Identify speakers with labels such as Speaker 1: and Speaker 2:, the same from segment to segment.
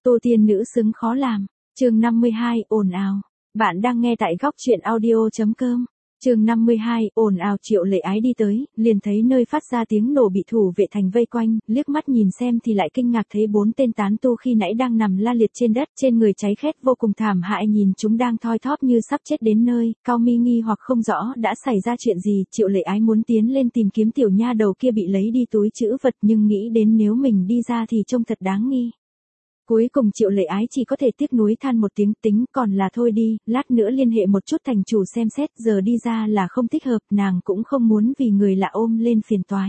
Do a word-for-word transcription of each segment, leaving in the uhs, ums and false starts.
Speaker 1: Tô tiên nữ xứng khó làm. Chương năm mươi hai, ồn ào. Bạn đang nghe tại góc truyện audio.com. Chương năm mươi hai, ồn ào. Triệu Lệ Ái đi tới, liền thấy nơi phát ra tiếng nổ bị thủ vệ thành vây quanh, liếc mắt nhìn xem thì lại kinh ngạc thấy bốn tên tán tu khi nãy đang nằm la liệt trên đất, trên người cháy khét vô cùng thảm hại, nhìn chúng đang thoi thóp như sắp chết đến nơi, cao mi nghi hoặc không rõ đã xảy ra chuyện gì. Triệu Lệ Ái muốn tiến lên tìm kiếm tiểu nha đầu kia bị lấy đi túi trữ vật, nhưng nghĩ đến nếu mình đi ra thì trông thật đáng nghi. Cuối cùng Triệu Lệ Ái chỉ có thể tiếc nuối than một tiếng, tính còn là thôi đi, lát nữa liên hệ một chút thành chủ xem xét, giờ đi ra là không thích hợp, nàng cũng không muốn vì người lạ ôm lên phiền toái.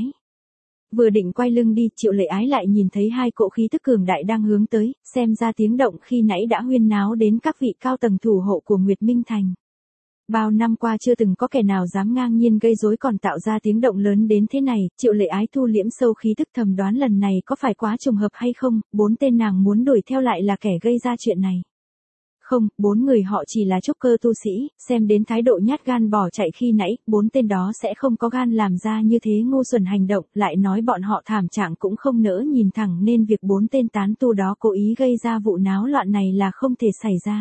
Speaker 1: Vừa định quay lưng đi, Triệu Lệ Ái lại nhìn thấy hai cỗ khí tức cường đại đang hướng tới, xem ra tiếng động khi nãy đã huyên náo đến các vị cao tầng thủ hộ của Nguyệt Minh Thành. Bao năm qua chưa từng có kẻ nào dám ngang nhiên gây rối còn tạo ra tiếng động lớn đến thế này, Triệu Lệ Ái thu liễm sâu khí tức thầm đoán lần này có phải quá trùng hợp hay không, bốn tên nàng muốn đuổi theo lại là kẻ gây ra chuyện này. Không, bốn người họ chỉ là trúc cơ tu sĩ, xem đến thái độ nhát gan bỏ chạy khi nãy, bốn tên đó sẽ không có gan làm ra như thế ngu xuẩn hành động, lại nói bọn họ thảm trạng cũng không nỡ nhìn thẳng nên việc bốn tên tán tu đó cố ý gây ra vụ náo loạn này là không thể xảy ra.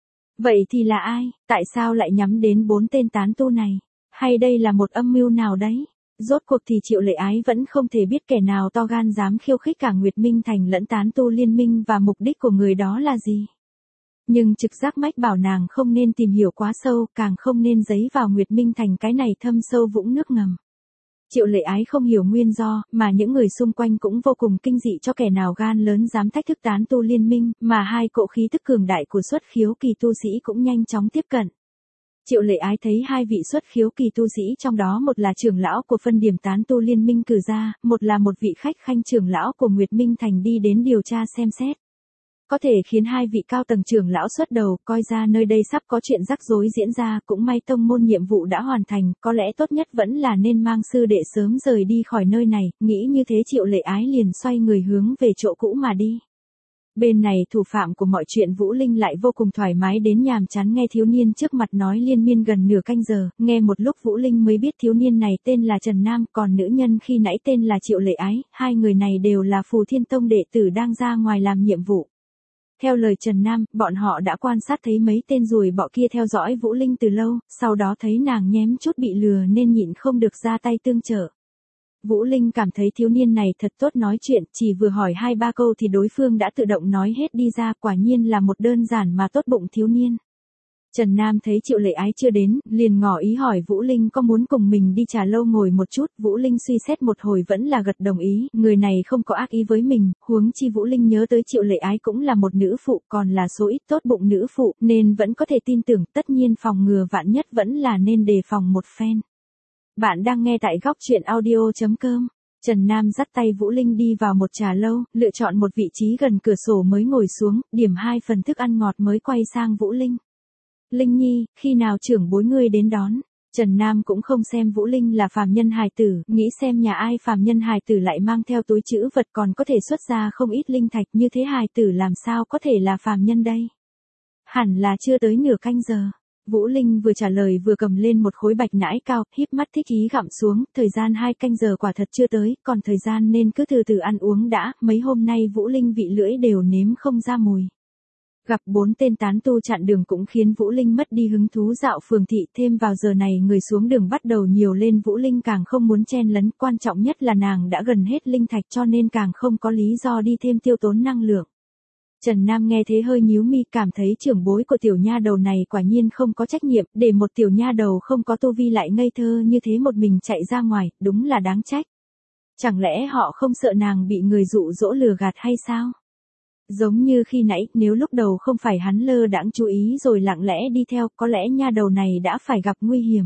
Speaker 1: Vậy thì là ai, tại sao lại nhắm đến bốn tên tán tu này? Hay đây là một âm mưu nào đấy? Rốt cuộc thì Triệu Lệ Ái vẫn không thể biết kẻ nào to gan dám khiêu khích cả Nguyệt Minh Thành lẫn tán tu liên minh và mục đích của người đó là gì. Nhưng trực giác mách bảo nàng không nên tìm hiểu quá sâu, càng không nên giấy vào Nguyệt Minh Thành cái này thâm sâu vũng nước ngầm. Triệu Lệ Ái không hiểu nguyên do, mà những người xung quanh cũng vô cùng kinh dị cho kẻ nào gan lớn dám thách thức tán tu liên minh, mà hai cỗ khí tức cường đại của xuất khiếu kỳ tu sĩ cũng nhanh chóng tiếp cận. Triệu Lệ Ái thấy hai vị xuất khiếu kỳ tu sĩ trong đó một là trưởng lão của phân điểm tán tu liên minh cử ra, một là một vị khách khanh trưởng lão của Nguyệt Minh Thành đi đến điều tra xem xét. Có thể khiến hai vị cao tầng trưởng lão xuất đầu, coi ra nơi đây sắp có chuyện rắc rối diễn ra, cũng may tông môn nhiệm vụ đã hoàn thành, có lẽ tốt nhất vẫn là nên mang sư đệ sớm rời đi khỏi nơi này, nghĩ như thế Triệu Lệ Ái liền xoay người hướng về chỗ cũ mà đi. Bên này thủ phạm của mọi chuyện Vũ Linh lại vô cùng thoải mái đến nhàm chán nghe thiếu niên trước mặt nói liên miên gần nửa canh giờ, nghe một lúc Vũ Linh mới biết thiếu niên này tên là Trần Nam, còn nữ nhân khi nãy tên là Triệu Lệ Ái, hai người này đều là Phù Thiên Tông đệ tử đang ra ngoài làm nhiệm vụ. Theo lời Trần Nam, bọn họ đã quan sát thấy mấy tên ruồi bọ kia theo dõi Vũ Linh từ lâu, sau đó thấy nàng nhém chút bị lừa nên nhịn không được ra tay tương trợ. Vũ Linh cảm thấy thiếu niên này thật tốt nói chuyện, chỉ vừa hỏi hai ba câu thì đối phương đã tự động nói hết đi ra, quả nhiên là một đơn giản mà tốt bụng thiếu niên. Trần Nam thấy Triệu Lệ Ái chưa đến, liền ngỏ ý hỏi Vũ Linh có muốn cùng mình đi trà lâu ngồi một chút, Vũ Linh suy xét một hồi vẫn là gật đồng ý, người này không có ác ý với mình, huống chi Vũ Linh nhớ tới Triệu Lệ Ái cũng là một nữ phụ, còn là số ít tốt bụng nữ phụ, nên vẫn có thể tin tưởng, tất nhiên phòng ngừa vạn nhất vẫn là nên đề phòng một phen. Bạn đang nghe tại góc truyện audio.com. Trần Nam dắt tay Vũ Linh đi vào một trà lâu, lựa chọn một vị trí gần cửa sổ mới ngồi xuống, điểm hai phần thức ăn ngọt mới quay sang Vũ Linh. Linh Nhi, khi nào trưởng bối ngươi đến đón? Trần Nam cũng không xem Vũ Linh là phàm nhân hài tử, nghĩ xem nhà ai phàm nhân hài tử lại mang theo túi trữ vật còn có thể xuất ra không ít linh thạch, như thế hài tử làm sao có thể là phàm nhân đây? Hẳn là chưa tới nửa canh giờ. Vũ Linh vừa trả lời vừa cầm lên một khối bạch nãi cao, híp mắt thích ý gặm xuống, thời gian hai canh giờ quả thật chưa tới, còn thời gian nên cứ từ từ ăn uống đã, mấy hôm nay Vũ Linh vị lưỡi đều nếm không ra mùi. Gặp bốn tên tán tu chặn đường cũng khiến Vũ Linh mất đi hứng thú dạo phường thị, thêm vào giờ này người xuống đường bắt đầu nhiều lên, Vũ Linh càng không muốn chen lấn, quan trọng nhất là nàng đã gần hết linh thạch cho nên càng không có lý do đi thêm tiêu tốn năng lượng. Trần Nam nghe thế hơi nhíu mi, cảm thấy trưởng bối của tiểu nha đầu này quả nhiên không có trách nhiệm, để một tiểu nha đầu không có tu vi lại ngây thơ như thế một mình chạy ra ngoài, đúng là đáng trách. Chẳng lẽ họ không sợ nàng bị người dụ dỗ lừa gạt hay sao? Giống như khi nãy, nếu lúc đầu không phải hắn lơ đãng chú ý rồi lặng lẽ đi theo, có lẽ nha đầu này đã phải gặp nguy hiểm.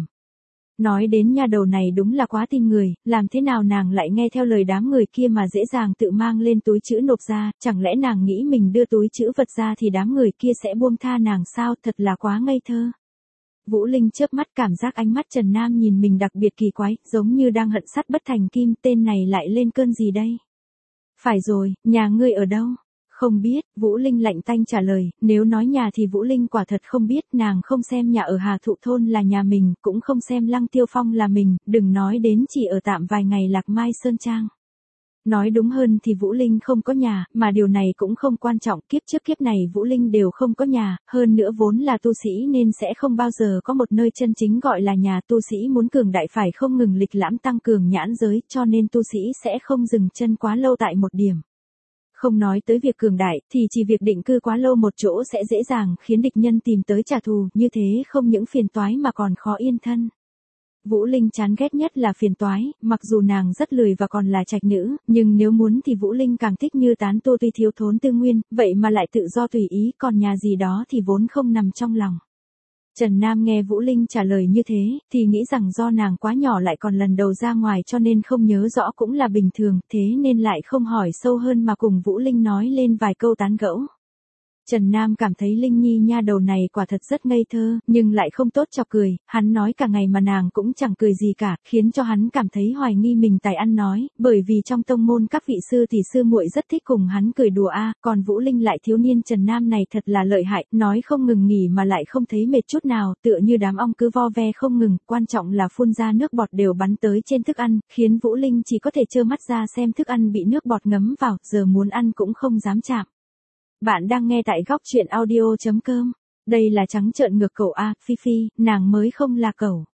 Speaker 1: Nói đến nha đầu này đúng là quá tin người, làm thế nào nàng lại nghe theo lời đám người kia mà dễ dàng tự mang lên túi trữ nộp ra, chẳng lẽ nàng nghĩ mình đưa túi trữ vật ra thì đám người kia sẽ buông tha nàng sao, thật là quá ngây thơ. Vũ Linh chớp mắt cảm giác ánh mắt Trần Nam nhìn mình đặc biệt kỳ quái, giống như đang hận sắt bất thành kim, tên này lại lên cơn gì đây? Phải rồi, nhà ngươi ở đâu? Không biết, Vũ Linh lạnh tanh trả lời, nếu nói nhà thì Vũ Linh quả thật không biết, nàng không xem nhà ở Hà Thụ Thôn là nhà mình, cũng không xem Lăng Tiêu Phong là mình, đừng nói đến chỉ ở tạm vài ngày Lạc Mai Sơn Trang. Nói đúng hơn thì Vũ Linh không có nhà, mà điều này cũng không quan trọng, kiếp trước kiếp này Vũ Linh đều không có nhà, hơn nữa vốn là tu sĩ nên sẽ không bao giờ có một nơi chân chính gọi là nhà, tu sĩ muốn cường đại phải không ngừng lịch lãm tăng cường nhãn giới, cho nên tu sĩ sẽ không dừng chân quá lâu tại một điểm. Không nói tới việc cường đại, thì chỉ việc định cư quá lâu một chỗ sẽ dễ dàng khiến địch nhân tìm tới trả thù, như thế không những phiền toái mà còn khó yên thân. Vũ Linh chán ghét nhất là phiền toái, mặc dù nàng rất lười và còn là trạch nữ, nhưng nếu muốn thì Vũ Linh càng thích như tán tu tuy thiếu thốn tư nguyên, vậy mà lại tự do tùy ý, còn nhà gì đó thì vốn không nằm trong lòng. Trần Nam nghe Vũ Linh trả lời như thế, thì nghĩ rằng do nàng quá nhỏ lại còn lần đầu ra ngoài cho nên không nhớ rõ cũng là bình thường, thế nên lại không hỏi sâu hơn mà cùng Vũ Linh nói lên vài câu tán gẫu. Trần Nam cảm thấy Linh Nhi nha đầu này quả thật rất ngây thơ, nhưng lại không tốt chọc cười, hắn nói cả ngày mà nàng cũng chẳng cười gì cả, khiến cho hắn cảm thấy hoài nghi mình tài ăn nói, bởi vì trong tông môn các vị sư thì sư muội rất thích cùng hắn cười đùa a, còn Vũ Linh lại thiếu niên Trần Nam này thật là lợi hại, nói không ngừng nghỉ mà lại không thấy mệt chút nào, tựa như đám ong cứ vo ve không ngừng, quan trọng là phun ra nước bọt đều bắn tới trên thức ăn, khiến Vũ Linh chỉ có thể trơ mắt ra xem thức ăn bị nước bọt ngấm vào, giờ muốn ăn cũng không dám chạm. Bạn đang nghe tại góc truyện audio chấm com. Đây là trắng trợn ngược cẩu a, Phi Phi, nàng mới không là cẩu.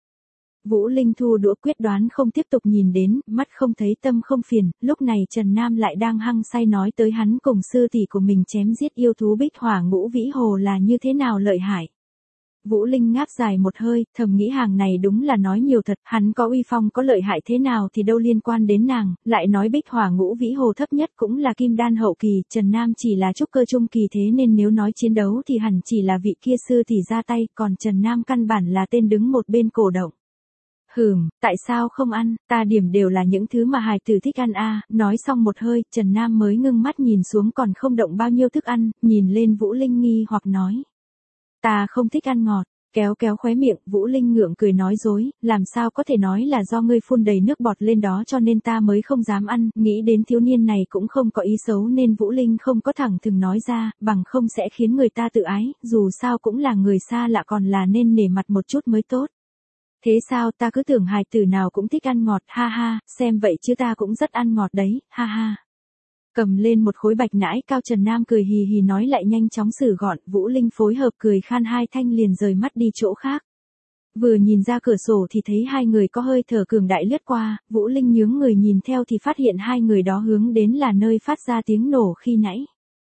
Speaker 1: Vũ Linh thu đũa quyết đoán không tiếp tục nhìn đến, mắt không thấy tâm không phiền, lúc này Trần Nam lại đang hăng say nói tới hắn cùng sư tỷ của mình chém giết yêu thú Bích Hỏa Ngũ Vĩ Hồ là như thế nào lợi hại. Vũ Linh ngáp dài một hơi, thầm nghĩ hàng này đúng là nói nhiều thật, hắn có uy phong có lợi hại thế nào thì đâu liên quan đến nàng, lại nói Bích Hỏa Ngũ Vĩ Hồ thấp nhất cũng là kim đan hậu kỳ, Trần Nam chỉ là trúc cơ trung kỳ thế nên nếu nói chiến đấu thì hẳn chỉ là vị kia sư tỷ ra tay, còn Trần Nam căn bản là tên đứng một bên cổ động. Hừm, tại sao không ăn, ta điểm đều là những thứ mà hài tử thích ăn a. Nói xong một hơi, Trần Nam mới ngưng mắt nhìn xuống còn không động bao nhiêu thức ăn, nhìn lên Vũ Linh nghi hoặc nói. Ta không thích ăn ngọt, kéo kéo khóe miệng, Vũ Linh ngượng cười nói dối, làm sao có thể nói là do ngươi phun đầy nước bọt lên đó cho nên ta mới không dám ăn, nghĩ đến thiếu niên này cũng không có ý xấu nên Vũ Linh không có thẳng thừng nói ra, bằng không sẽ khiến người ta tự ái, dù sao cũng là người xa lạ còn là nên nể mặt một chút mới tốt. Thế sao ta cứ tưởng hài tử nào cũng thích ăn ngọt, ha ha, xem vậy chứ ta cũng rất ăn ngọt đấy, ha ha. Cầm lên một khối bạch nãi cao, Trần Nam cười hì hì nói lại nhanh chóng xử gọn, Vũ Linh phối hợp cười khan hai thanh liền rời mắt đi chỗ khác. Vừa nhìn ra cửa sổ thì thấy hai người có hơi thở cường đại lướt qua, Vũ Linh nhướng người nhìn theo thì phát hiện hai người đó hướng đến là nơi phát ra tiếng nổ khi nãy.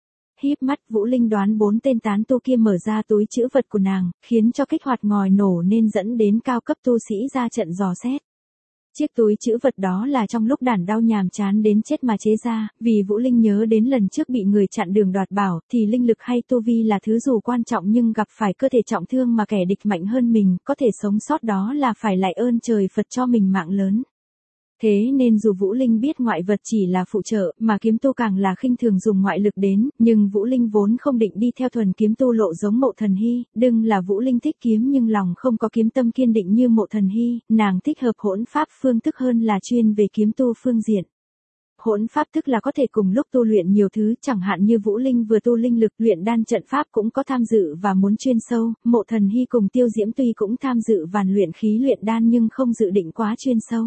Speaker 1: Híp mắt, Vũ Linh đoán bốn tên tán tu kia mở ra túi trữ vật của nàng, khiến cho kích hoạt ngòi nổ nên dẫn đến cao cấp tu sĩ ra trận dò xét. Chiếc túi trữ vật đó là trong lúc đản đau nhàm chán đến chết mà chế ra, vì Vũ Linh nhớ đến lần trước bị người chặn đường đoạt bảo, thì linh lực hay tu vi là thứ dù quan trọng nhưng gặp phải cơ thể trọng thương mà kẻ địch mạnh hơn mình, có thể sống sót đó là phải lại ơn trời Phật cho mình mạng lớn. Thế nên dù Vũ Linh biết ngoại vật chỉ là phụ trợ, mà kiếm tu càng là khinh thường dùng ngoại lực đến, nhưng Vũ Linh vốn không định đi theo thuần kiếm tu lộ giống Mộ Thần Hy, đừng là Vũ Linh thích kiếm nhưng lòng không có kiếm tâm kiên định như Mộ Thần Hy, nàng thích hợp hỗn pháp phương thức hơn là chuyên về kiếm tu phương diện. Hỗn pháp tức là có thể cùng lúc tu luyện nhiều thứ, chẳng hạn như Vũ Linh vừa tu linh lực luyện đan trận pháp cũng có tham dự và muốn chuyên sâu, Mộ Thần Hy cùng Tiêu Diễm tuy cũng tham dự vàn luyện khí luyện đan nhưng không dự định quá chuyên sâu.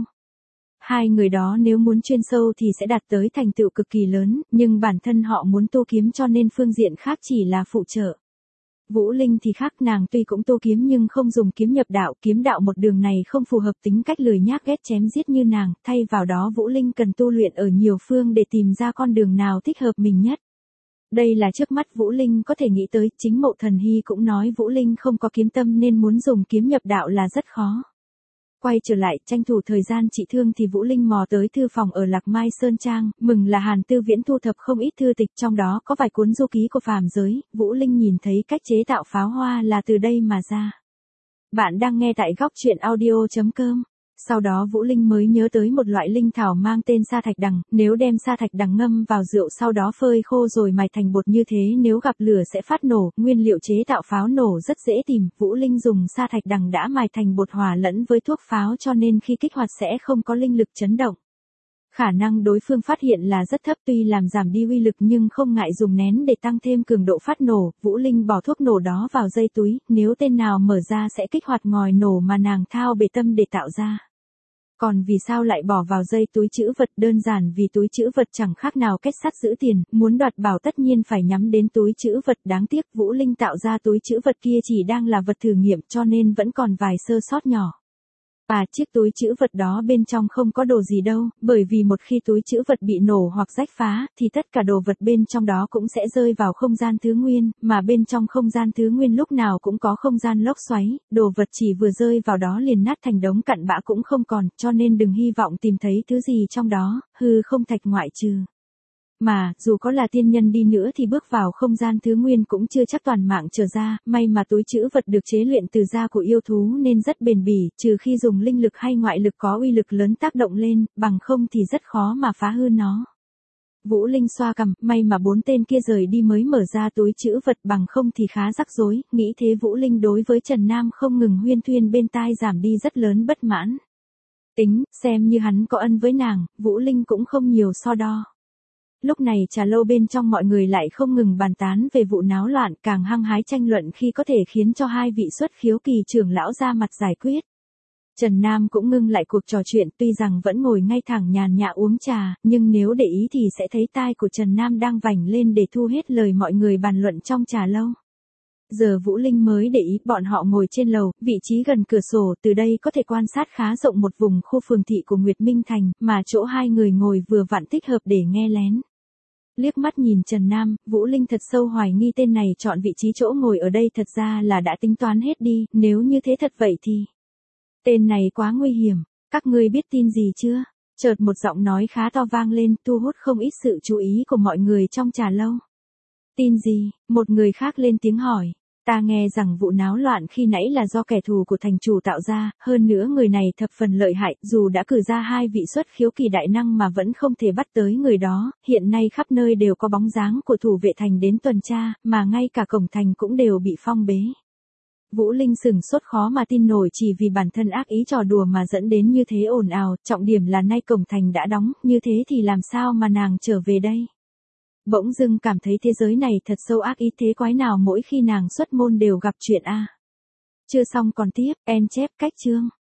Speaker 1: Hai người đó nếu muốn chuyên sâu thì sẽ đạt tới thành tựu cực kỳ lớn, nhưng bản thân họ muốn tu kiếm cho nên phương diện khác chỉ là phụ trợ. Vũ Linh thì khác, nàng tuy cũng tu kiếm nhưng không dùng kiếm nhập đạo, kiếm đạo một đường này không phù hợp tính cách lười nhác ghét chém giết như nàng, thay vào đó Vũ Linh cần tu luyện ở nhiều phương để tìm ra con đường nào thích hợp mình nhất. Đây là trước mắt Vũ Linh có thể nghĩ tới, chính Mộ Thần Hy cũng nói Vũ Linh không có kiếm tâm nên muốn dùng kiếm nhập đạo là rất khó. Quay trở lại, tranh thủ thời gian trị thương thì Vũ Linh mò tới thư phòng ở Lạc Mai Sơn Trang, mừng là Hàn Tư Viễn thu thập không ít thư tịch, trong đó có vài cuốn du ký của phàm giới, Vũ Linh nhìn thấy cách chế tạo pháo hoa là từ đây mà ra. Bạn đang nghe tại góc truyện audio chấm com. Sau đó Vũ Linh mới nhớ tới một loại linh thảo mang tên sa thạch đằng, nếu đem sa thạch đằng ngâm vào rượu sau đó phơi khô rồi mài thành bột như thế nếu gặp lửa sẽ phát nổ, nguyên liệu chế tạo pháo nổ rất dễ tìm, Vũ Linh dùng sa thạch đằng đã mài thành bột hòa lẫn với thuốc pháo cho nên khi kích hoạt sẽ không có linh lực chấn động. Khả năng đối phương phát hiện là rất thấp, tuy làm giảm đi uy lực nhưng không ngại dùng nén để tăng thêm cường độ phát nổ, Vũ Linh bỏ thuốc nổ đó vào dây túi, nếu tên nào mở ra sẽ kích hoạt ngòi nổ mà nàng thao bề tâm để tạo ra. Còn vì sao lại bỏ vào dây túi trữ vật? Đơn giản vì túi trữ vật chẳng khác nào kết sắt giữ tiền, muốn đoạt bảo tất nhiên phải nhắm đến túi trữ vật. Đáng tiếc Vũ Linh tạo ra túi trữ vật kia chỉ đang là vật thử nghiệm cho nên vẫn còn vài sơ sót nhỏ. À, chiếc túi trữ vật đó bên trong không có đồ gì đâu, bởi vì một khi túi trữ vật bị nổ hoặc rách phá, thì tất cả đồ vật bên trong đó cũng sẽ rơi vào không gian thứ nguyên, mà bên trong không gian thứ nguyên lúc nào cũng có không gian lốc xoáy, đồ vật chỉ vừa rơi vào đó liền nát thành đống cặn bã cũng không còn, cho nên đừng hy vọng tìm thấy thứ gì trong đó, hư không thạch ngoại trừ. Mà, dù có là tiên nhân đi nữa thì bước vào không gian thứ nguyên cũng chưa chắc toàn mạng trở ra, may mà túi trữ vật được chế luyện từ da của yêu thú nên rất bền bỉ, trừ khi dùng linh lực hay ngoại lực có uy lực lớn tác động lên, bằng không thì rất khó mà phá hư nó. Vũ Linh xoa cằm, may mà bốn tên kia rời đi mới mở ra túi trữ vật, bằng không thì khá rắc rối, nghĩ thế Vũ Linh đối với Trần Nam không ngừng huyên thuyên bên tai giảm đi rất lớn bất mãn. Tính, xem như hắn có ân với nàng, Vũ Linh cũng không nhiều so đo. Lúc này trà lâu bên trong mọi người lại không ngừng bàn tán về vụ náo loạn, càng hăng hái tranh luận khi có thể khiến cho hai vị xuất khiếu kỳ trưởng lão ra mặt giải quyết. Trần Nam cũng ngưng lại cuộc trò chuyện, tuy rằng vẫn ngồi ngay thẳng nhàn nhã uống trà, nhưng nếu để ý thì sẽ thấy tai của Trần Nam đang vành lên để thu hết lời mọi người bàn luận trong trà lâu. Giờ Vũ Linh mới để ý, bọn họ ngồi trên lầu, vị trí gần cửa sổ, từ đây có thể quan sát khá rộng một vùng khu phường thị của Nguyệt Minh Thành, mà chỗ hai người ngồi vừa vặn thích hợp để nghe lén. Liếc mắt nhìn Trần Nam, Vũ Linh thật sâu hoài nghi tên này chọn vị trí chỗ ngồi ở đây thật ra là đã tính toán hết đi, nếu như thế thật vậy thì... Tên này quá nguy hiểm, các ngươi biết tin gì chưa? Chợt một giọng nói khá to vang lên, thu hút không ít sự chú ý của mọi người trong trà lâu. Tin gì? Một người khác lên tiếng hỏi. Ta nghe rằng vụ náo loạn khi nãy là do kẻ thù của thành chủ tạo ra, hơn nữa người này thập phần lợi hại, dù đã cử ra hai vị xuất khiếu kỳ đại năng mà vẫn không thể bắt tới người đó, hiện nay khắp nơi đều có bóng dáng của thủ vệ thành đến tuần tra, mà ngay cả cổng thành cũng đều bị phong bế. Vũ Linh sửng sốt khó mà tin nổi, chỉ vì bản thân ác ý trò đùa mà dẫn đến như thế ồn ào, trọng điểm là nay cổng thành đã đóng, như thế thì làm sao mà nàng trở về đây? Bỗng dưng cảm thấy thế giới này thật sâu ác ý, thế quái nào mỗi khi nàng xuất môn đều gặp chuyện a. Chưa xong còn tiếp, en chép cách chương.